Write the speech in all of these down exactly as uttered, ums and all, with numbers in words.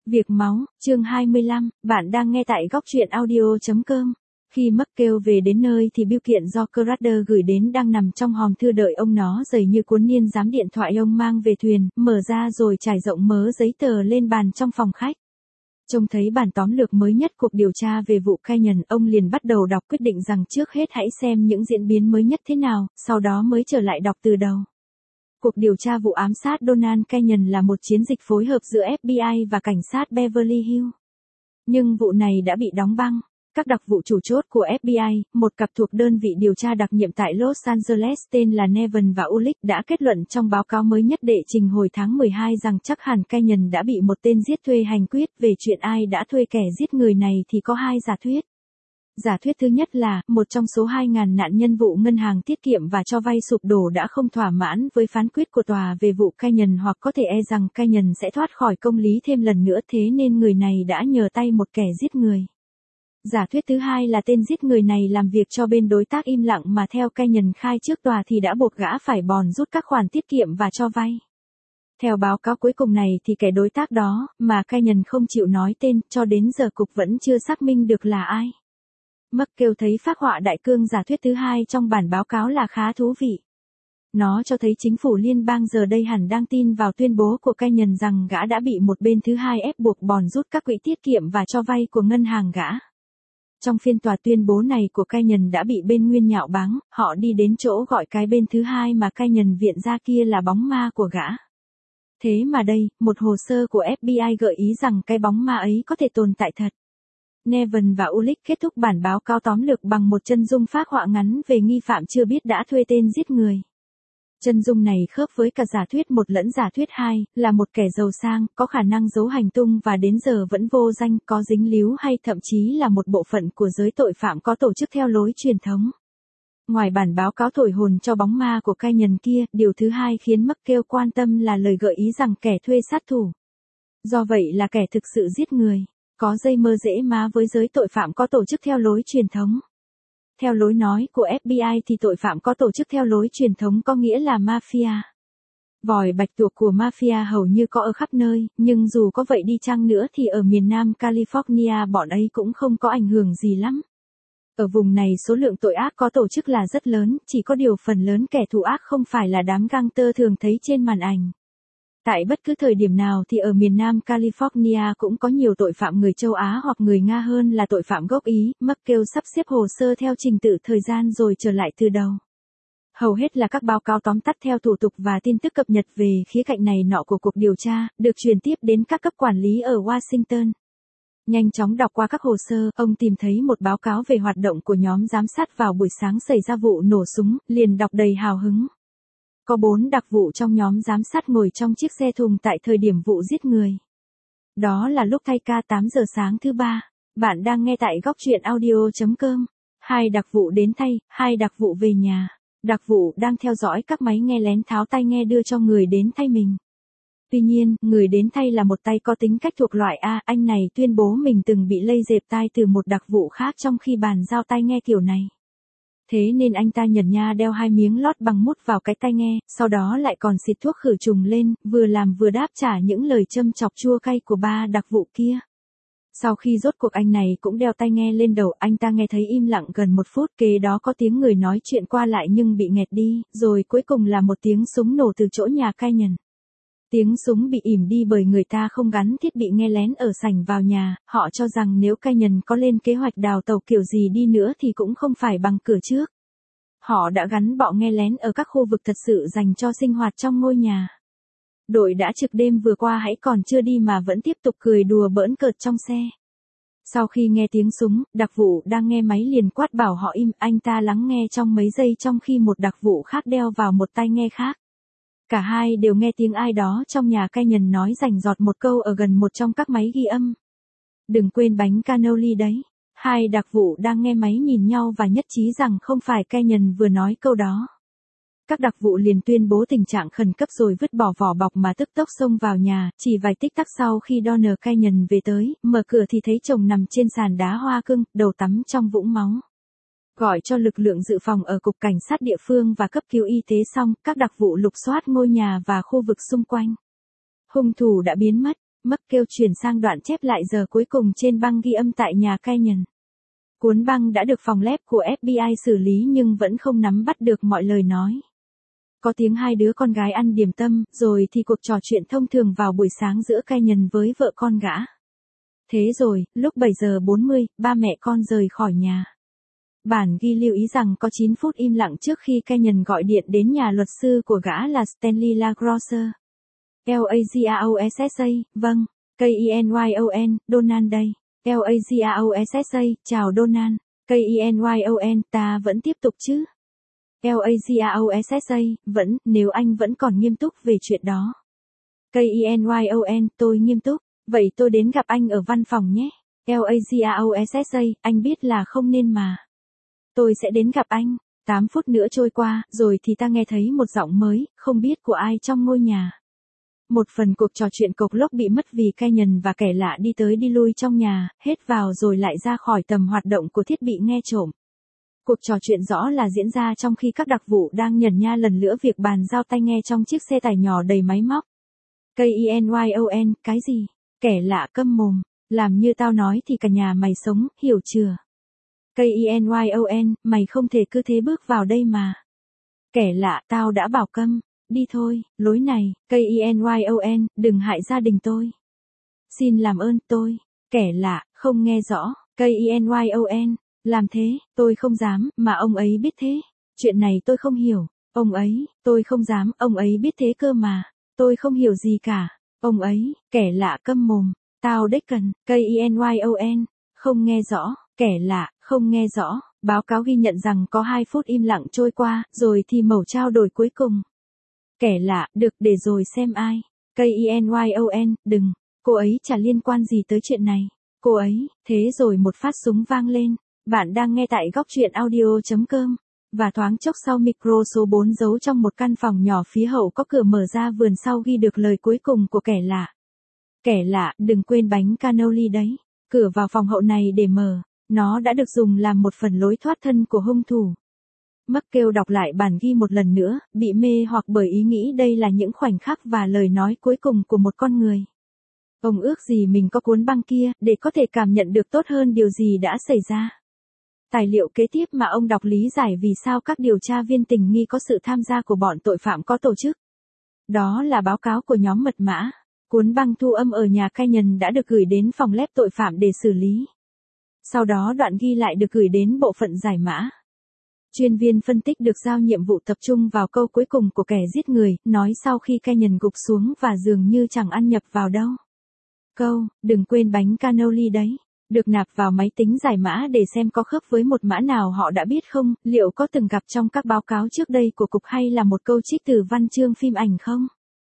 Việc máu, chương hai mươi lăm, bạn đang nghe tại góc truyện audio chấm com. Khi McGill về đến nơi thì bưu kiện do Crowder gửi đến đang nằm trong hòm thư đợi ông, nó dày như cuốn niên giám điện thoại ông mang về thuyền, mở ra rồi trải rộng mớ giấy tờ lên bàn trong phòng khách. Trông thấy bản tóm lược mới nhất cuộc điều tra về vụ Canyon, ông liền bắt đầu đọc, quyết định rằng trước hết hãy xem những diễn biến mới nhất thế nào, sau đó mới trở lại đọc từ đầu. Cuộc điều tra vụ ám sát Donald Canyon là một chiến dịch phối hợp giữa ép bê i và cảnh sát Beverly Hills. Nhưng vụ này đã bị đóng băng. Các đặc vụ chủ chốt của ép bê i, một cặp thuộc đơn vị điều tra đặc nhiệm tại Los Angeles tên là Nevin và Ulick, đã kết luận trong báo cáo mới nhất đệ trình hồi tháng mười hai rằng chắc hẳn Canyon đã bị một tên giết thuê hành quyết. Về chuyện ai đã thuê kẻ giết người này thì có hai giả thuyết. Giả thuyết thứ nhất là, một trong số hai nghìn nạn nhân vụ ngân hàng tiết kiệm và cho vay sụp đổ đã không thỏa mãn với phán quyết của tòa về vụ Canyon, hoặc có thể e rằng Canyon sẽ thoát khỏi công lý thêm lần nữa, thế nên người này đã nhờ tay một kẻ giết người. Giả thuyết thứ hai là tên giết người này làm việc cho bên đối tác im lặng mà theo Canyon khai trước tòa thì đã buộc gã phải bòn rút các khoản tiết kiệm và cho vay. Theo báo cáo cuối cùng này thì kẻ đối tác đó, mà Canyon không chịu nói tên, cho đến giờ cục vẫn chưa xác minh được là ai. McGill thấy phác họa đại cương giả thuyết thứ hai trong bản báo cáo là khá thú vị. Nó cho thấy chính phủ liên bang giờ đây hẳn đang tin vào tuyên bố của Canyon rằng gã đã bị một bên thứ hai ép buộc bòn rút các quỹ tiết kiệm và cho vay của ngân hàng gã. Trong phiên tòa, tuyên bố này của Canyon đã bị bên nguyên nhạo báng, họ đi đến chỗ gọi cái bên thứ hai mà Canyon viện ra kia là bóng ma của gã. Thế mà đây, một hồ sơ của ép bê i gợi ý rằng cái bóng ma ấy có thể tồn tại thật. Nevin và Ulick kết thúc bản báo cáo tóm lược bằng một chân dung phác họa ngắn về nghi phạm chưa biết đã thuê tên giết người. Chân dung này khớp với cả giả thuyết một lẫn giả thuyết hai, là một kẻ giàu sang, có khả năng giấu hành tung và đến giờ vẫn vô danh, có dính líu hay thậm chí là một bộ phận của giới tội phạm có tổ chức theo lối truyền thống. Ngoài bản báo cáo thổi hồn cho bóng ma của Canyon kia, điều thứ hai khiến McGill quan tâm là lời gợi ý rằng kẻ thuê sát thủ. Do vậy là kẻ thực sự giết người. Có dây mơ dễ má với giới tội phạm có tổ chức theo lối truyền thống. Theo lối nói của ép bê i thì tội phạm có tổ chức theo lối truyền thống có nghĩa là mafia. Vòi bạch tuộc của mafia hầu như có ở khắp nơi, nhưng dù có vậy đi chăng nữa thì ở miền Nam California bọn ấy cũng không có ảnh hưởng gì lắm. Ở vùng này số lượng tội ác có tổ chức là rất lớn, chỉ có điều phần lớn kẻ thù ác không phải là đám gangster thường thấy trên màn ảnh. Tại bất cứ thời điểm nào thì ở miền Nam California cũng có nhiều tội phạm người châu Á hoặc người Nga hơn là tội phạm gốc Ý. McGill sắp xếp hồ sơ theo trình tự thời gian rồi trở lại từ đầu. Hầu hết là các báo cáo tóm tắt theo thủ tục và tin tức cập nhật về khía cạnh này nọ của cuộc điều tra, được truyền tiếp đến các cấp quản lý ở Washington. Nhanh chóng đọc qua các hồ sơ, ông tìm thấy một báo cáo về hoạt động của nhóm giám sát vào buổi sáng xảy ra vụ nổ súng, liền đọc đầy hào hứng. Có bốn đặc vụ trong nhóm giám sát ngồi trong chiếc xe thùng tại thời điểm vụ giết người. Đó là lúc thay ca tám giờ sáng thứ ba. Bạn đang nghe tại góc truyện audio chấm com. Hai đặc vụ đến thay, hai đặc vụ về nhà. Đặc vụ đang theo dõi các máy nghe lén tháo tai nghe đưa cho người đến thay mình. Tuy nhiên, người đến thay là một tay có tính cách thuộc loại A. Anh này tuyên bố mình từng bị lây dẹp tai từ một đặc vụ khác trong khi bàn giao tai nghe kiểu này. Thế nên anh ta nhẩn nha đeo hai miếng lót bằng mút vào cái tai nghe, sau đó lại còn xịt thuốc khử trùng lên, vừa làm vừa đáp trả những lời châm chọc chua cay của ba đặc vụ kia. Sau khi rốt cuộc anh này cũng đeo tai nghe lên đầu, anh ta nghe thấy im lặng gần một phút, kế đó có tiếng người nói chuyện qua lại nhưng bị nghẹt đi, rồi cuối cùng là một tiếng súng nổ từ chỗ nhà Canyon. Tiếng súng bị ỉm đi bởi người ta không gắn thiết bị nghe lén ở sảnh vào nhà, họ cho rằng nếu Canyon có lên kế hoạch đào tàu kiểu gì đi nữa thì cũng không phải bằng cửa trước. Họ đã gắn bọ nghe lén ở các khu vực thật sự dành cho sinh hoạt trong ngôi nhà. Đội đã trực đêm vừa qua hãy còn chưa đi mà vẫn tiếp tục cười đùa bỡn cợt trong xe. Sau khi nghe tiếng súng, đặc vụ đang nghe máy liền quát bảo họ im, anh ta lắng nghe trong mấy giây trong khi một đặc vụ khác đeo vào một tai nghe khác. Cả hai đều nghe tiếng ai đó trong nhà Canyon nói rành rọt một câu ở gần một trong các máy ghi âm. Đừng quên bánh cannoli đấy. Hai đặc vụ đang nghe máy nhìn nhau và nhất trí rằng không phải Canyon vừa nói câu đó. Các đặc vụ liền tuyên bố tình trạng khẩn cấp rồi vứt bỏ vỏ bọc mà tức tốc xông vào nhà. Chỉ vài tích tắc sau khi Donald Canyon về tới, mở cửa thì thấy chồng nằm trên sàn đá hoa cưng, đầu tắm trong vũng máu. Gọi cho lực lượng dự phòng ở cục cảnh sát địa phương và cấp cứu y tế xong, các đặc vụ lục soát ngôi nhà và khu vực xung quanh. Hung thủ đã biến mất. Mất kêu chuyển sang đoạn chép lại giờ cuối cùng trên băng ghi âm tại nhà Canyon. Cuốn băng đã được phòng lab của ép bê i xử lý nhưng vẫn không nắm bắt được mọi lời nói. Có tiếng hai đứa con gái ăn điểm tâm, rồi thì cuộc trò chuyện thông thường vào buổi sáng giữa Canyon với vợ con gã. Thế rồi, lúc bảy giờ bốn mươi, ba mẹ con rời khỏi nhà. Bản ghi lưu ý rằng có chín phút im lặng trước khi Canyon gọi điện đến nhà luật sư của gã là Stanley LaGrosse. L-A-G-R-O-S-S-A, vâng, K-E-N-Y-O-N, Donald đây. L-A-G-R-O-S-S-A, chào Donald. K-E-N-Y-O-N, ta vẫn tiếp tục chứ? L-A-G-R-O-S-S-A, vẫn, nếu anh vẫn còn nghiêm túc về chuyện đó. K-E-N-Y-O-N, tôi nghiêm túc. Vậy tôi đến gặp anh ở văn phòng nhé. L-A-G-R-O-S-S-A, anh biết là không nên mà. Tôi sẽ đến gặp anh. tám phút nữa trôi qua, rồi thì ta nghe thấy một giọng mới, không biết của ai trong ngôi nhà. Một phần cuộc trò chuyện cộc lốc bị mất vì Canyon và kẻ lạ đi tới đi lui trong nhà, hết vào rồi lại ra khỏi tầm hoạt động của thiết bị nghe trộm. Cuộc trò chuyện rõ là diễn ra trong khi các đặc vụ đang nhẩn nha lần lữa việc bàn giao tai nghe trong chiếc xe tải nhỏ đầy máy móc. K-E-N-Y-O-N, cái gì? Kẻ lạ câm mồm, làm như tao nói thì cả nhà mày sống, hiểu chưa? K-E-N-Y-O-N, mày không thể cứ thế bước vào đây mà. Kẻ lạ, tao đã bảo câm. Đi thôi, lối này, K-E-N-Y-O-N, đừng hại gia đình tôi. Xin làm ơn tôi. Kẻ lạ, không nghe rõ, K-E-N-Y-O-N, làm thế, tôi không dám, mà ông ấy biết thế. Chuyện này tôi không hiểu, ông ấy, tôi không dám, ông ấy biết thế cơ mà. Tôi không hiểu gì cả, ông ấy, kẻ lạ câm mồm, tao đếch cần, K-E-N-Y-O-N, không nghe rõ, kẻ lạ, không nghe rõ. Báo cáo ghi nhận rằng có hai phút im lặng trôi qua, rồi thì mẩu trao đổi cuối cùng. Kẻ lạ, được, để rồi xem ai. K-E-N-Y-O-N, đừng, cô ấy chả liên quan gì tới chuyện này. Cô ấy, thế rồi một phát súng vang lên. Bạn đang nghe tại góc truyện audio chấm com. Và thoáng chốc sau micro số bốn giấu trong một căn phòng nhỏ phía hậu có cửa mở ra vườn sau ghi được lời cuối cùng của kẻ lạ. Kẻ lạ, đừng quên bánh cannoli đấy. Cửa vào phòng hậu này để mở. Nó đã được dùng làm một phần lối thoát thân của hung thủ. Mắc kêu đọc lại bản ghi một lần nữa, bị mê hoặc bởi ý nghĩ đây là những khoảnh khắc và lời nói cuối cùng của một con người. Ông ước gì mình có cuốn băng kia, để có thể cảm nhận được tốt hơn điều gì đã xảy ra. Tài liệu kế tiếp mà ông đọc lý giải vì sao các điều tra viên tình nghi có sự tham gia của bọn tội phạm có tổ chức. Đó là báo cáo của nhóm mật mã. Cuốn băng thu âm ở nhà Canyon đã được gửi đến phòng lab tội phạm để xử lý. Sau đó đoạn ghi lại được gửi đến bộ phận giải mã. Chuyên viên phân tích được giao nhiệm vụ tập trung vào câu cuối cùng của kẻ giết người, nói sau khi Canyon gục xuống và dường như chẳng ăn nhập vào đâu. Câu, đừng quên bánh cannoli đấy, được nạp vào máy tính giải mã để xem có khớp với một mã nào họ đã biết không, liệu có từng gặp trong các báo cáo trước đây của cục hay là một câu trích từ văn chương phim ảnh không?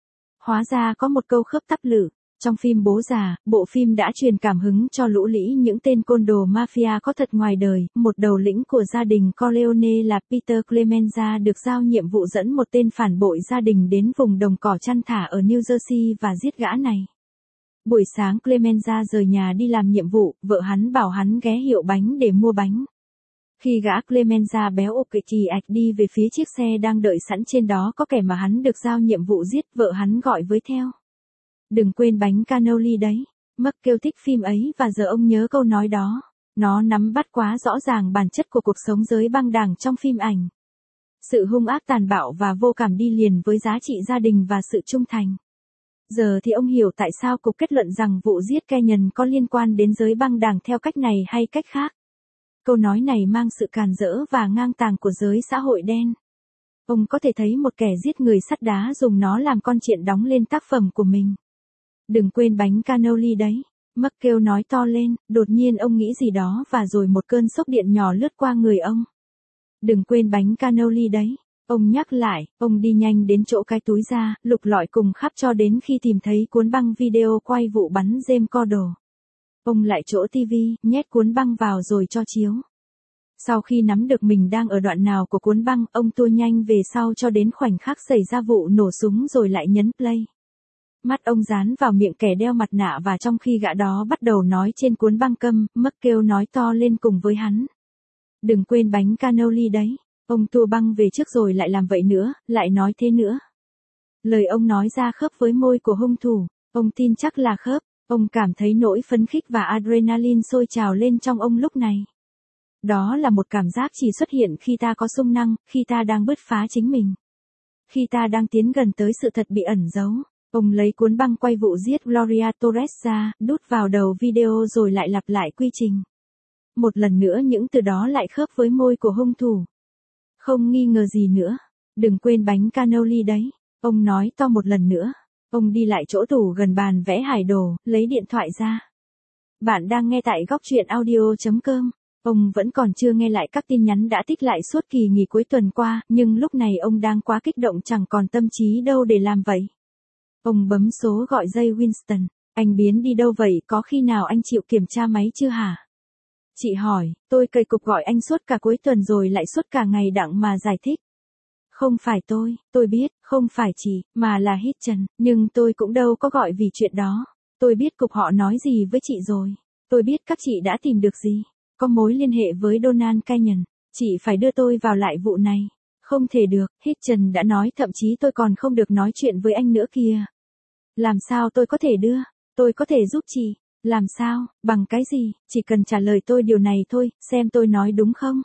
Hóa ra có một câu khớp tắp lự. Trong phim Bố Già, bộ phim đã truyền cảm hứng cho lũ lĩ những tên côn đồ mafia có thật ngoài đời. Một đầu lĩnh của gia đình Corleone là Peter Clemenza được giao nhiệm vụ dẫn một tên phản bội gia đình đến vùng đồng cỏ chăn thả ở New Jersey và giết gã này. Buổi sáng Clemenza rời nhà đi làm nhiệm vụ, vợ hắn bảo hắn ghé hiệu bánh để mua bánh. Khi gã Clemenza béo ục kỳ ạch đi về phía chiếc xe đang đợi sẵn trên đó có kẻ mà hắn được giao nhiệm vụ giết, vợ hắn gọi với theo. Đừng quên bánh cannoli đấy. Mắc kêu thích phim ấy và giờ ông nhớ câu nói đó. Nó nắm bắt quá rõ ràng bản chất của cuộc sống giới băng đảng trong phim ảnh. Sự hung ác tàn bạo và vô cảm đi liền với giá trị gia đình và sự trung thành. Giờ thì ông hiểu tại sao cục kết luận rằng vụ giết Canyon có liên quan đến giới băng đảng theo cách này hay cách khác. Câu nói này mang sự càn rỡ và ngang tàng của giới xã hội đen. Ông có thể thấy một kẻ giết người sắt đá dùng nó làm con chiện đóng lên tác phẩm của mình. Đừng quên bánh cannoli đấy. Mắc kêu nói to lên, đột nhiên ông nghĩ gì đó và rồi một cơn sốc điện nhỏ lướt qua người ông. Đừng quên bánh cannoli đấy. Ông nhắc lại, ông đi nhanh đến chỗ cái túi ra, lục lọi cùng khắp cho đến khi tìm thấy cuốn băng video quay vụ bắn James Cordell. Ông lại chỗ tivi, nhét cuốn băng vào rồi cho chiếu. Sau khi nắm được mình đang ở đoạn nào của cuốn băng, ông tua nhanh về sau cho đến khoảnh khắc xảy ra vụ nổ súng rồi lại nhấn play. Mắt ông dán vào miệng kẻ đeo mặt nạ và trong khi gã đó bắt đầu nói trên cuốn băng câm, Mắc kêu nói to lên cùng với hắn. Đừng quên bánh cannoli đấy. Ông tua băng về trước rồi lại làm vậy nữa, lại nói thế nữa. Lời ông nói ra khớp với môi của hung thủ, ông tin chắc là khớp. Ông cảm thấy nỗi phấn khích và adrenaline sôi trào lên trong ông lúc này. Đó là một cảm giác chỉ xuất hiện khi ta có xung năng, khi ta đang bứt phá chính mình. Khi ta đang tiến gần tới sự thật bị ẩn giấu. Ông lấy cuốn băng quay vụ giết Gloria Torres ra, đút vào đầu video rồi lại lặp lại quy trình. Một lần nữa những từ đó lại khớp với môi của hung thủ. Không nghi ngờ gì nữa. Đừng quên bánh cannoli đấy. Ông nói to một lần nữa. Ông đi lại chỗ tủ gần bàn vẽ hải đồ, lấy điện thoại ra. Bạn đang nghe tại góc truyện audio chấm com. Ông vẫn còn chưa nghe lại các tin nhắn đã tích lại suốt kỳ nghỉ cuối tuần qua, nhưng lúc này ông đang quá kích động chẳng còn tâm trí đâu để làm vậy. Ông bấm số gọi dây Winston. Anh biến đi đâu vậy, có khi nào anh chịu kiểm tra máy chưa hả? Chị hỏi, tôi cày cục gọi anh suốt cả cuối tuần rồi lại suốt cả ngày đặng mà giải thích. Không phải tôi, tôi biết, không phải chị, mà là Hitchen, nhưng tôi cũng đâu có gọi vì chuyện đó. Tôi biết cục họ nói gì với chị rồi. Tôi biết các chị đã tìm được gì. Có mối liên hệ với Donald Canyon. Chị phải đưa tôi vào lại vụ này. Không thể được, Hitchen đã nói, thậm chí tôi còn không được nói chuyện với anh nữa kìa. Làm sao tôi có thể đưa? Tôi có thể giúp chị. Làm sao, bằng cái gì, chỉ cần trả lời tôi điều này thôi, xem tôi nói đúng không?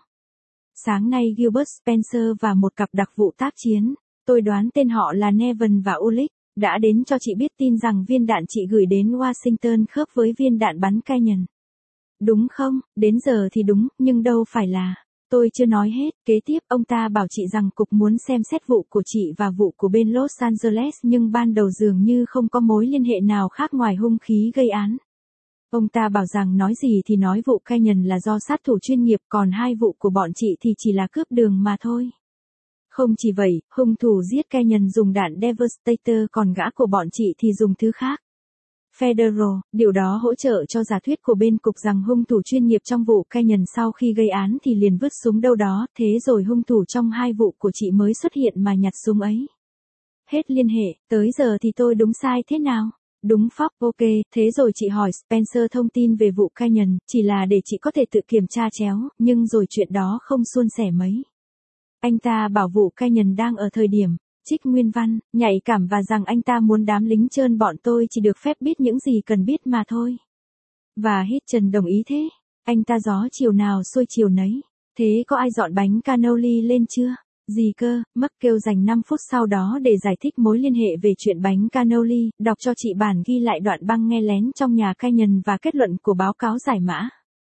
Sáng nay Gilbert Spencer và một cặp đặc vụ tác chiến, tôi đoán tên họ là Nevin và Ulrich, đã đến cho chị biết tin rằng viên đạn chị gửi đến Washington khớp với viên đạn bắn Canyon. Đúng không, đến giờ thì đúng, nhưng đâu phải là. Tôi chưa nói hết, kế tiếp ông ta bảo chị rằng cục muốn xem xét vụ của chị và vụ của bên Los Angeles nhưng ban đầu dường như không có mối liên hệ nào khác ngoài hung khí gây án. Ông ta bảo rằng nói gì thì nói vụ Canyon là do sát thủ chuyên nghiệp, còn hai vụ của bọn chị thì chỉ là cướp đường mà thôi. Không chỉ vậy, hung thủ giết Canyon dùng đạn Devastator, còn gã của bọn chị thì dùng thứ khác. Federal, điều đó hỗ trợ cho giả thuyết của bên cục rằng hung thủ chuyên nghiệp trong vụ Canyon sau khi gây án thì liền vứt súng đâu đó, thế rồi hung thủ trong hai vụ của chị mới xuất hiện mà nhặt súng ấy. Hết liên hệ, tới giờ thì tôi đúng sai thế nào? Đúng phóc, ok, thế rồi chị hỏi Spencer thông tin về vụ Canyon, chỉ là để chị có thể tự kiểm tra chéo, nhưng rồi chuyện đó không suôn sẻ mấy. Anh ta bảo vụ Canyon đang ở thời điểm, trích nguyên văn, nhạy cảm và rằng anh ta muốn đám lính trơn bọn tôi chỉ được phép biết những gì cần biết mà thôi. Và Hitchen đồng ý thế. Anh ta gió chiều nào xuôi chiều nấy. Thế có ai dọn bánh cannoli lên chưa? Gì cơ, Mắc kêu dành năm phút sau đó để giải thích mối liên hệ về chuyện bánh cannoli, đọc cho chị bản ghi lại đoạn băng nghe lén trong nhà Canyon và kết luận của báo cáo giải mã.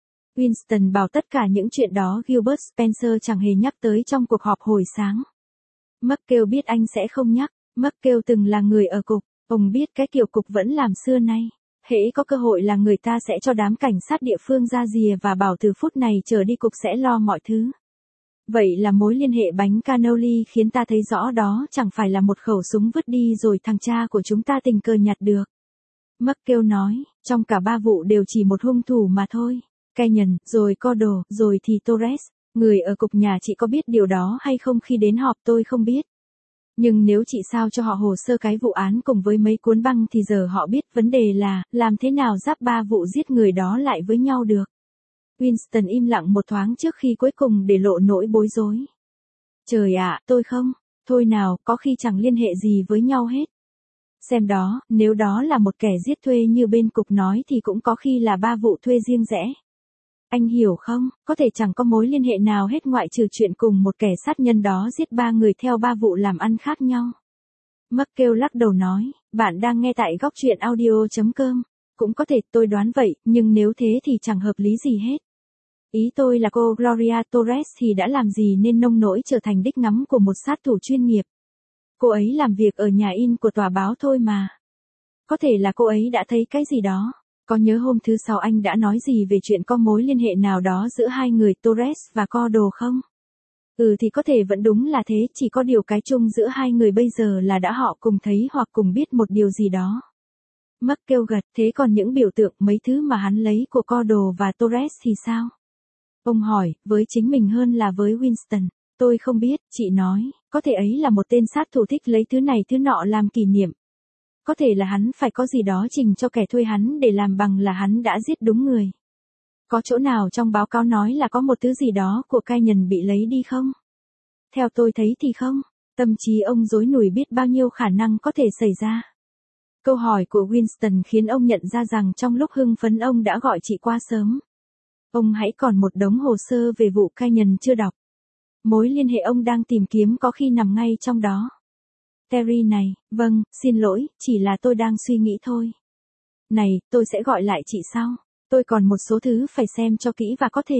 Winston bảo tất cả những chuyện đó Gilbert Spencer chẳng hề nhắc tới trong cuộc họp hồi sáng. Mắc kêu biết anh sẽ không nhắc, Mắc kêu từng là người ở cục, ông biết cái kiểu cục vẫn làm xưa nay. Hễ có cơ hội là người ta sẽ cho đám cảnh sát địa phương ra rìa và bảo từ phút này trở đi cục sẽ lo mọi thứ. Vậy là mối liên hệ bánh cannoli khiến ta thấy rõ đó chẳng phải là một khẩu súng vứt đi rồi thằng cha của chúng ta tình cờ nhặt được. Mắc kêu nói, trong cả ba vụ đều chỉ một hung thủ mà thôi. Canyon, rồi Cordell, rồi thì Torres. Người ở cục nhà chị có biết điều đó hay không khi đến họp tôi không biết. Nhưng nếu chị sao cho họ hồ sơ cái vụ án cùng với mấy cuốn băng thì giờ họ biết, vấn đề là, làm thế nào giáp ba vụ giết người đó lại với nhau được. Winston im lặng một thoáng trước khi cuối cùng để lộ nỗi bối rối. Trời ạ, tôi không, thôi nào, có khi chẳng liên hệ gì với nhau hết. Xem đó, nếu đó là một kẻ giết thuê như bên cục nói thì cũng có khi là ba vụ thuê riêng rẽ. Anh hiểu không, có thể chẳng có mối liên hệ nào hết ngoại trừ chuyện cùng một kẻ sát nhân đó giết ba người theo ba vụ làm ăn khác nhau. Mắc kêu lắc đầu nói, bạn đang nghe tại góc truyện audio chấm com. Cũng có thể tôi đoán vậy, nhưng nếu thế thì chẳng hợp lý gì hết. Ý tôi là cô Gloria Torres thì đã làm gì nên nông nỗi trở thành đích ngắm của một sát thủ chuyên nghiệp. Cô ấy làm việc ở nhà in của tòa báo thôi mà. Có thể là cô ấy đã thấy cái gì đó. Có nhớ hôm thứ Sáu anh đã nói gì về chuyện có mối liên hệ nào đó giữa hai người Torres và Cordell không? Ừ thì có thể vẫn đúng là thế, chỉ có điều cái chung giữa hai người bây giờ là đã họ cùng thấy hoặc cùng biết một điều gì đó. Mắc kêu gật, thế còn những biểu tượng mấy thứ mà hắn lấy của Cordell và Torres thì sao? Ông hỏi, với chính mình hơn là với Winston. Tôi không biết, chị nói, có thể ấy là một tên sát thủ thích lấy thứ này thứ nọ làm kỷ niệm. Có thể là hắn phải có gì đó trình cho kẻ thuê hắn để làm bằng là hắn đã giết đúng người. Có chỗ nào trong báo cáo nói là có một thứ gì đó của Canyon bị lấy đi không? Theo tôi thấy thì không. Tâm trí ông rối nùi biết bao nhiêu khả năng có thể xảy ra. Câu hỏi của Winston khiến ông nhận ra rằng trong lúc hưng phấn ông đã gọi chị qua sớm. Ông hãy còn một đống hồ sơ về vụ Canyon chưa đọc. Mối liên hệ ông đang tìm kiếm có khi nằm ngay trong đó. Terry này, vâng, xin lỗi, chỉ là tôi đang suy nghĩ thôi. Này, tôi sẽ gọi lại chị sau. Tôi còn một số thứ phải xem cho kỹ và có thể.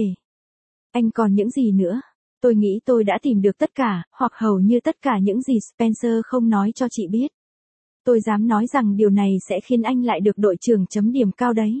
Anh còn những gì nữa? Tôi nghĩ tôi đã tìm được tất cả, hoặc hầu như tất cả những gì Spencer không nói cho chị biết. Tôi dám nói rằng điều này sẽ khiến anh lại được đội trưởng chấm điểm cao đấy.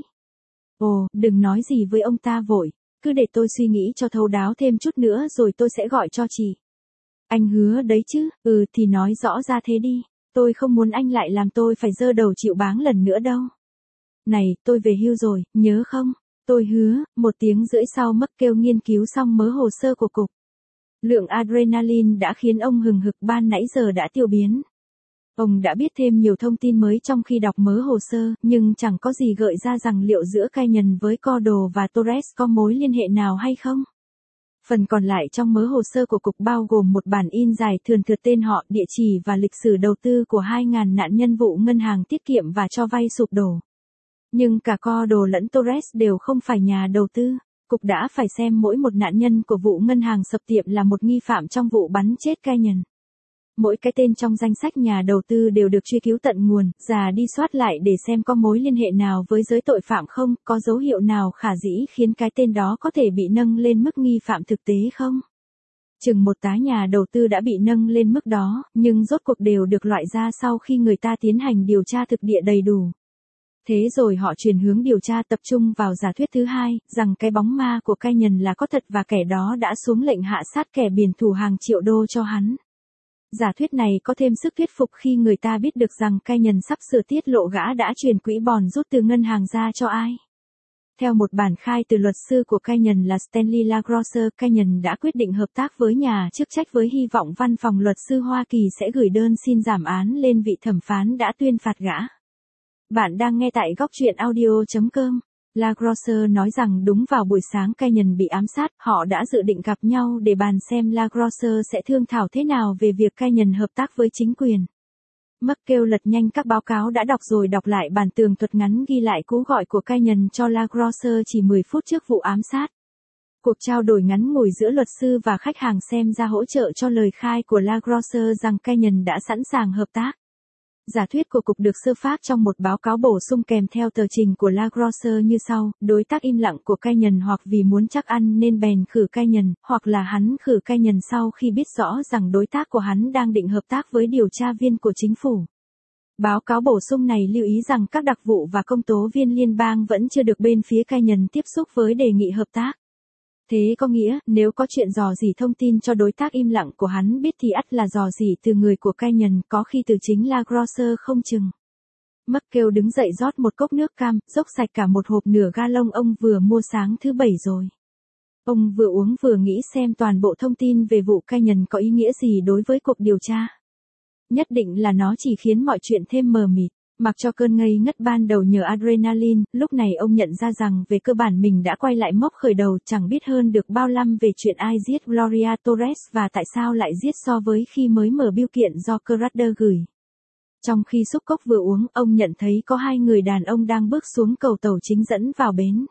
Ồ, đừng nói gì với ông ta vội, cứ để tôi suy nghĩ cho thấu đáo thêm chút nữa rồi tôi sẽ gọi cho chị. Anh hứa đấy chứ, ừ thì nói rõ ra thế đi, tôi không muốn anh lại làm tôi phải giơ đầu chịu báng lần nữa đâu. Này, tôi về hưu rồi, nhớ không? Tôi hứa. Một tiếng rưỡi sau McGill nghiên cứu xong mớ hồ sơ của cục. Lượng adrenaline đã khiến ông hừng hực ban nãy giờ đã tiêu biến. Ông đã biết thêm nhiều thông tin mới trong khi đọc mớ hồ sơ, nhưng chẳng có gì gợi ra rằng liệu giữa Canyon với Cordell và Torres có mối liên hệ nào hay không. Phần còn lại trong mớ hồ sơ của cục bao gồm một bản in dài thườn thượt tên họ, địa chỉ và lịch sử đầu tư của hai nghìn nạn nhân vụ ngân hàng tiết kiệm và cho vay sụp đổ. Nhưng cả Cordell lẫn Torres đều không phải nhà đầu tư. Cục đã phải xem mỗi một nạn nhân của vụ ngân hàng sập tiệm là một nghi phạm trong vụ bắn chết Canyon. Mỗi cái tên trong danh sách nhà đầu tư đều được truy cứu tận nguồn, rà đi soát lại để xem có mối liên hệ nào với giới tội phạm không, có dấu hiệu nào khả dĩ khiến cái tên đó có thể bị nâng lên mức nghi phạm thực tế không. Chừng một tá nhà đầu tư đã bị nâng lên mức đó, nhưng rốt cuộc đều được loại ra sau khi người ta tiến hành điều tra thực địa đầy đủ. Thế rồi họ chuyển hướng điều tra tập trung vào giả thuyết thứ hai, rằng cái bóng ma của Canyon là có thật và kẻ đó đã xuống lệnh hạ sát kẻ biển thủ hàng triệu đô cho hắn. Giả thuyết này có thêm sức thuyết phục khi người ta biết được rằng Canyon sắp sửa tiết lộ gã đã chuyển quỹ bòn rút từ ngân hàng ra cho ai. Theo một bản khai từ luật sư của Canyon là Stanley LaGrosse, Canyon đã quyết định hợp tác với nhà chức trách với hy vọng văn phòng luật sư Hoa Kỳ sẽ gửi đơn xin giảm án lên vị thẩm phán đã tuyên phạt gã. Bạn đang nghe tại góc truyện audio chấm com. LaGrosse nói rằng đúng vào buổi sáng Canyon bị ám sát, họ đã dự định gặp nhau để bàn xem LaGrosse sẽ thương thảo thế nào về việc Canyon hợp tác với chính quyền. McGill lật nhanh các báo cáo đã đọc rồi đọc lại bản tường thuật ngắn ghi lại cú gọi của Canyon cho LaGrosse chỉ mười phút trước vụ ám sát. Cuộc trao đổi ngắn ngủi giữa luật sư và khách hàng xem ra hỗ trợ cho lời khai của LaGrosse rằng Canyon đã sẵn sàng hợp tác. Giả thuyết của cục được sơ phát trong một báo cáo bổ sung kèm theo tờ trình của LaGrosse như sau, đối tác im lặng của Canyon hoặc vì muốn chắc ăn nên bèn khử Canyon, hoặc là hắn khử Canyon sau khi biết rõ rằng đối tác của hắn đang định hợp tác với điều tra viên của chính phủ. Báo cáo bổ sung này lưu ý rằng các đặc vụ và công tố viên liên bang vẫn chưa được bên phía Canyon tiếp xúc với đề nghị hợp tác. Thế có nghĩa, nếu có chuyện dò dỉ thông tin cho đối tác im lặng của hắn biết thì ắt là dò dỉ từ người của Canyon, có khi từ chính LaGrosse không chừng. McGill đứng dậy rót một cốc nước cam, dốc sạch cả một hộp nửa ga lông ông vừa mua sáng thứ bảy rồi. Ông vừa uống vừa nghĩ xem toàn bộ thông tin về vụ Canyon có ý nghĩa gì đối với cuộc điều tra. Nhất định là nó chỉ khiến mọi chuyện thêm mờ mịt. Mặc cho cơn ngây ngất ban đầu nhờ adrenaline, lúc này ông nhận ra rằng về cơ bản mình đã quay lại mốc khởi đầu, chẳng biết hơn được bao năm về chuyện ai giết Gloria Torres và tại sao lại giết so với khi mới mở bưu kiện do Craddock gửi. Trong khi xúc cốc vừa uống, ông nhận thấy có hai người đàn ông đang bước xuống cầu tàu chính dẫn vào bến.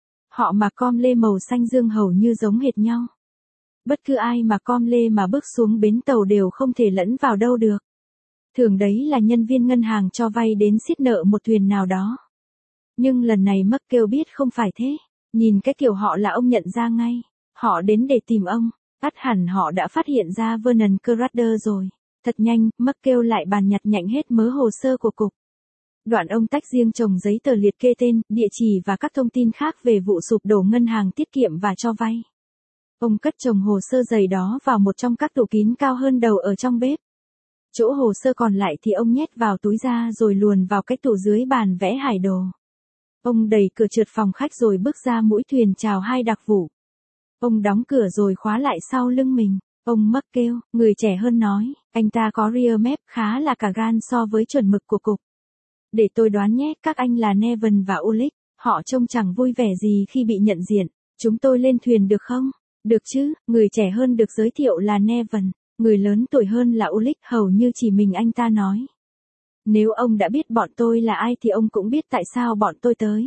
Họ mặc com lê màu xanh dương hầu như giống hệt nhau. Bất cứ ai mà com lê mà bước xuống bến tàu đều không thể lẫn vào đâu được. Thường đấy là nhân viên ngân hàng cho vay đến xiết nợ một thuyền nào đó. Nhưng lần này McGill biết không phải thế. Nhìn cái kiểu họ là ông nhận ra ngay. Họ đến để tìm ông. Ắt hẳn họ đã phát hiện ra Vernon Craddock rồi. Thật nhanh, McGill lại bàn nhặt nhạnh hết mớ hồ sơ của cục. Đoạn ông tách riêng chồng giấy tờ liệt kê tên, địa chỉ và các thông tin khác về vụ sụp đổ ngân hàng tiết kiệm và cho vay. Ông cất chồng hồ sơ dày đó vào một trong các tủ kín cao hơn đầu ở trong bếp. Chỗ hồ sơ còn lại thì ông nhét vào túi ra rồi luồn vào cái tủ dưới bàn vẽ hải đồ. Ông đẩy cửa trượt phòng khách rồi bước ra mũi thuyền chào hai đặc vụ. Ông đóng cửa rồi khóa lại sau lưng mình. Ông McGill, người trẻ hơn nói, anh ta có rear map khá là cả gan so với chuẩn mực của cục. Để tôi đoán nhé, các anh là Nevin và Ulrich, họ trông chẳng vui vẻ gì khi bị nhận diện. Chúng tôi lên thuyền được không? Được chứ, người trẻ hơn được giới thiệu là Nevin. Người lớn tuổi hơn là Ulrich, hầu như chỉ mình anh ta nói. Nếu ông đã biết bọn tôi là ai thì ông cũng biết tại sao bọn tôi tới.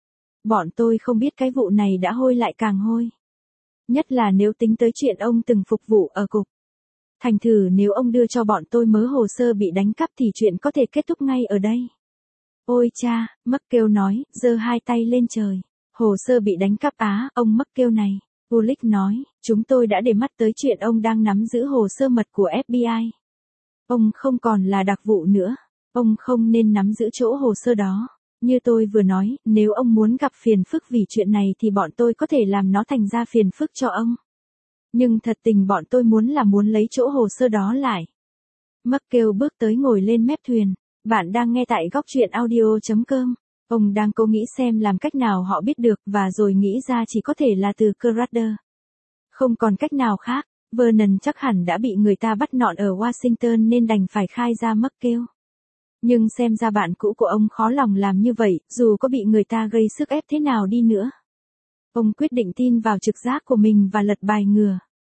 Bọn tôi không biết cái vụ này đã hôi lại càng hôi. Nhất là nếu tính tới chuyện ông từng phục vụ ở cục. Thành thử nếu ông đưa cho bọn tôi mớ hồ sơ bị đánh cắp thì chuyện có thể kết thúc ngay ở đây. Ôi cha, McGill nói, giơ hai tay lên trời. Hồ sơ bị đánh cắp á, ông McGill này. Ulrich nói, chúng tôi đã để mắt tới chuyện ông đang nắm giữ hồ sơ mật của ép bê i. Ông không còn là đặc vụ nữa. Ông không nên nắm giữ chỗ hồ sơ đó. Như tôi vừa nói, nếu ông muốn gặp phiền phức vì chuyện này thì bọn tôi có thể làm nó thành ra phiền phức cho ông. Nhưng thật tình bọn tôi muốn là muốn lấy chỗ hồ sơ đó lại. McGill bước tới ngồi lên mép thuyền. Bạn đang nghe tại góc truyện audio.com. Ông đang cố nghĩ xem làm cách nào họ biết được và rồi nghĩ ra chỉ có thể là từ Crowder. Không còn cách nào khác, Vernon chắc hẳn đã bị người ta bắt nọn ở Washington nên đành phải khai ra McGill. Nhưng xem ra bạn cũ của ông khó lòng làm như vậy, dù có bị người ta gây sức ép thế nào đi nữa. Ông quyết định tin vào trực giác của mình và lật bài ngừa.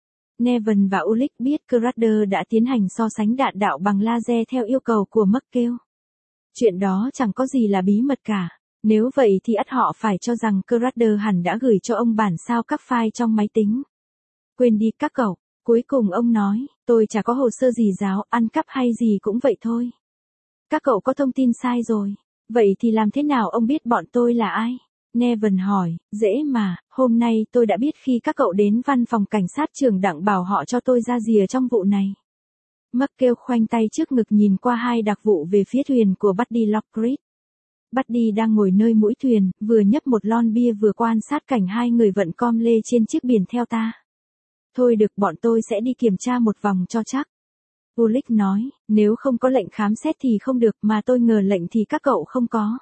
Nevin và Ulrich biết Crowder đã tiến hành so sánh đạn đạo bằng laser theo yêu cầu của McGill. Chuyện đó chẳng có gì là bí mật cả. Nếu vậy thì ắt họ phải cho rằng Crowder hẳn đã gửi cho ông bản sao các file trong máy tính. Quên đi các cậu, cuối cùng ông nói, tôi chả có hồ sơ gì giáo, ăn cắp hay gì cũng vậy thôi. Các cậu có thông tin sai rồi. Vậy thì làm thế nào ông biết bọn tôi là ai? Nevin hỏi, dễ mà, hôm nay tôi đã biết khi các cậu đến văn phòng cảnh sát trưởng đặng bảo họ cho tôi ra rìa trong vụ này. McGill khoanh tay trước ngực nhìn qua hai đặc vụ về phía thuyền của Buddy Lockridge. Buddy đang ngồi nơi mũi thuyền, vừa nhấp một lon bia vừa quan sát cảnh hai người vận com lê trên chiếc biển theo ta. Thôi được, bọn tôi sẽ đi kiểm tra một vòng cho chắc. Ulrich nói, nếu không có lệnh khám xét thì không được, mà tôi ngờ lệnh thì các cậu không có.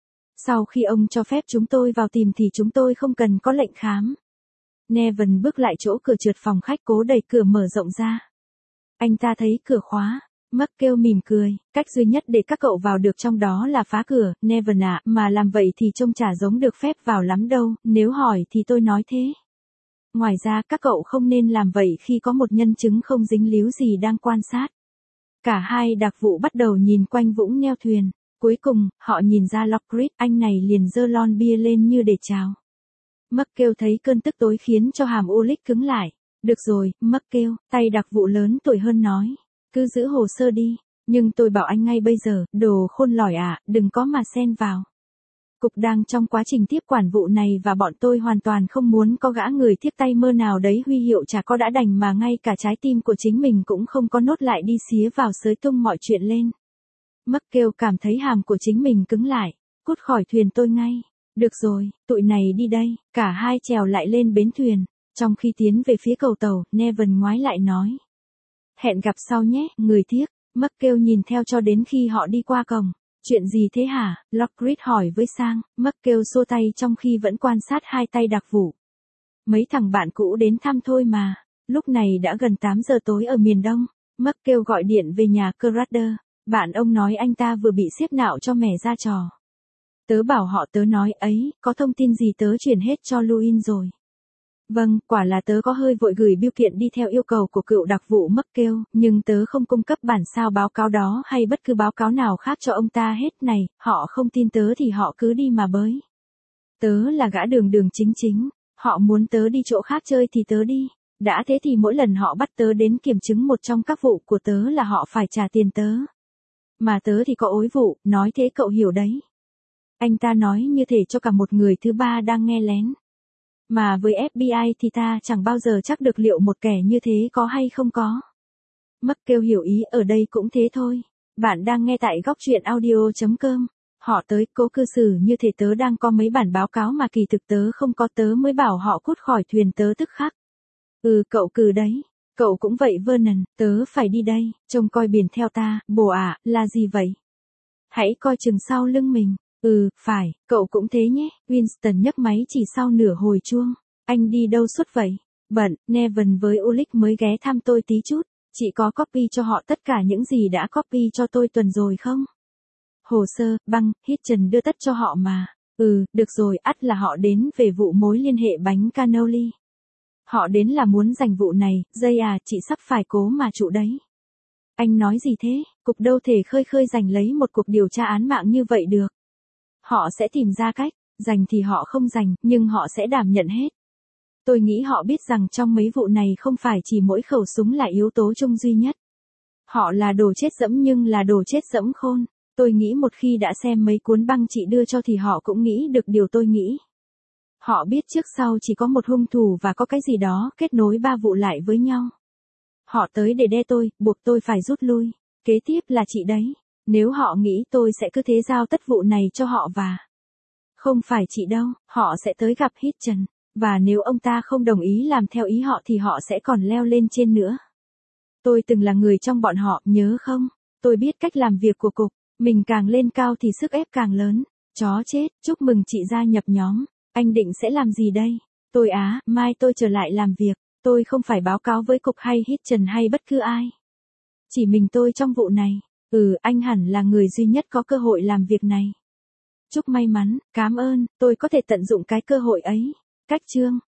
Sau khi ông cho phép chúng tôi vào tìm thì chúng tôi không cần có lệnh khám. Nevin bước lại chỗ cửa trượt phòng khách cố đẩy cửa mở rộng ra. Anh ta thấy cửa khóa. McGill mỉm cười, cách duy nhất để các cậu vào được trong đó là phá cửa, Nevin ạ, mà làm vậy thì trông chả giống được phép vào lắm đâu, nếu hỏi thì tôi nói thế. Ngoài ra các cậu không nên làm vậy khi có một nhân chứng không dính líu gì đang quan sát. Cả hai đặc vụ bắt đầu nhìn quanh vũng neo thuyền. Cuối cùng, họ nhìn ra Lockridge, anh này liền giơ lon bia lên như để chào. McGill thấy cơn tức tối khiến cho hàm Ulrich cứng lại. Được rồi, McGill, tay đặc vụ lớn tuổi hơn nói. Cứ giữ hồ sơ đi, nhưng tôi bảo anh ngay bây giờ, đồ khôn lỏi ạ, à, đừng có mà xen vào. Cục đang trong quá trình tiếp quản vụ này và bọn tôi hoàn toàn không muốn có gã người tiếc tay mơ nào đấy huy hiệu chả có đã đành mà ngay cả trái tim của chính mình cũng không có nốt lại đi xía vào xới tung mọi chuyện lên. McGill cảm thấy hàm của chính mình cứng lại, cút khỏi thuyền tôi ngay. Được rồi, tụi này đi đây, cả hai trèo lại lên bến thuyền. Trong khi tiến về phía cầu tàu, Nevin ngoái lại nói. Hẹn gặp sau nhé, người tiếc. McGill nhìn theo cho đến khi họ đi qua cổng. Chuyện gì thế hả? Lockridge hỏi với sang. McGill xua tay trong khi vẫn quan sát hai tay đặc vụ. Mấy thằng bạn cũ đến thăm thôi mà. Lúc này đã gần tám giờ tối ở miền Đông. McGill gọi điện về nhà Crowder. Bạn ông nói anh ta vừa bị xiếc nạo cho mẻ ra trò. Tớ bảo họ tớ nói ấy, có thông tin gì tớ chuyển hết cho Louin rồi. Vâng, quả là tớ có hơi vội gửi bưu kiện đi theo yêu cầu của cựu đặc vụ McGill, nhưng tớ không cung cấp bản sao báo cáo đó hay bất cứ báo cáo nào khác cho ông ta hết này, họ không tin tớ thì họ cứ đi mà bới. Tớ là gã đường đường chính chính, họ muốn tớ đi chỗ khác chơi thì tớ đi, đã thế thì mỗi lần họ bắt tớ đến kiểm chứng một trong các vụ của tớ là họ phải trả tiền tớ. Mà tớ thì có ối vụ, nói thế cậu hiểu đấy. Anh ta nói như thể cho cả một người thứ ba đang nghe lén. Mà với ép bê i thì ta chẳng bao giờ chắc được liệu một kẻ như thế có hay không có. McGill hiểu ý ở đây cũng thế thôi. Bạn đang nghe tại góc truyện audio.com. Họ tới cố cư xử như thể tớ đang có mấy bản báo cáo mà kỳ thực tớ không có, tớ mới bảo họ cút khỏi thuyền tớ tức khắc. Ừ cậu cừ đấy. Cậu cũng vậy Vernon, tớ phải đi đây, trông coi biển theo ta, bồ ạ, à, là gì vậy? Hãy coi chừng sau lưng mình. Ừ, phải, cậu cũng thế nhé. Winston nhấc máy chỉ sau nửa hồi chuông. Anh đi đâu suốt vậy? Bận, Nevin với Ulrich mới ghé thăm tôi tí chút. Chị có copy cho họ tất cả những gì đã copy cho tôi tuần rồi không? Hồ sơ, băng, Hitchen đưa tất cho họ mà. Ừ, được rồi, ắt là họ đến về vụ mối liên hệ bánh cannoli. Họ đến là muốn giành vụ này, dây à, chị sắp phải cố mà trụ đấy. Anh nói gì thế, cục đâu thể khơi khơi giành lấy một cuộc điều tra án mạng như vậy được. Họ sẽ tìm ra cách, giành thì họ không giành, nhưng họ sẽ đảm nhận hết. Tôi nghĩ họ biết rằng trong mấy vụ này không phải chỉ mỗi khẩu súng là yếu tố chung duy nhất. Họ là đồ chết dẫm nhưng là đồ chết dẫm khôn. Tôi nghĩ một khi đã xem mấy cuốn băng chị đưa cho thì họ cũng nghĩ được điều tôi nghĩ. Họ biết trước sau chỉ có một hung thủ và có cái gì đó kết nối ba vụ lại với nhau. Họ tới để đe tôi, buộc tôi phải rút lui. Kế tiếp là chị đấy. Nếu họ nghĩ tôi sẽ cứ thế giao tất vụ này cho họ và... Không phải chị đâu, họ sẽ tới gặp Hitchen. Và nếu ông ta không đồng ý làm theo ý họ thì họ sẽ còn leo lên trên nữa. Tôi từng là người trong bọn họ, nhớ không? Tôi biết cách làm việc của cục. Mình càng lên cao thì sức ép càng lớn. Chó chết, chúc mừng chị gia nhập nhóm. Anh định sẽ làm gì đây? Tôi á, mai tôi trở lại làm việc. Tôi không phải báo cáo với cục hay Hitchen hay bất cứ ai. Chỉ mình tôi trong vụ này. Ừ, anh hẳn là người duy nhất có cơ hội làm việc này. Chúc may mắn, cảm ơn, tôi có thể tận dụng cái cơ hội ấy. Cách chương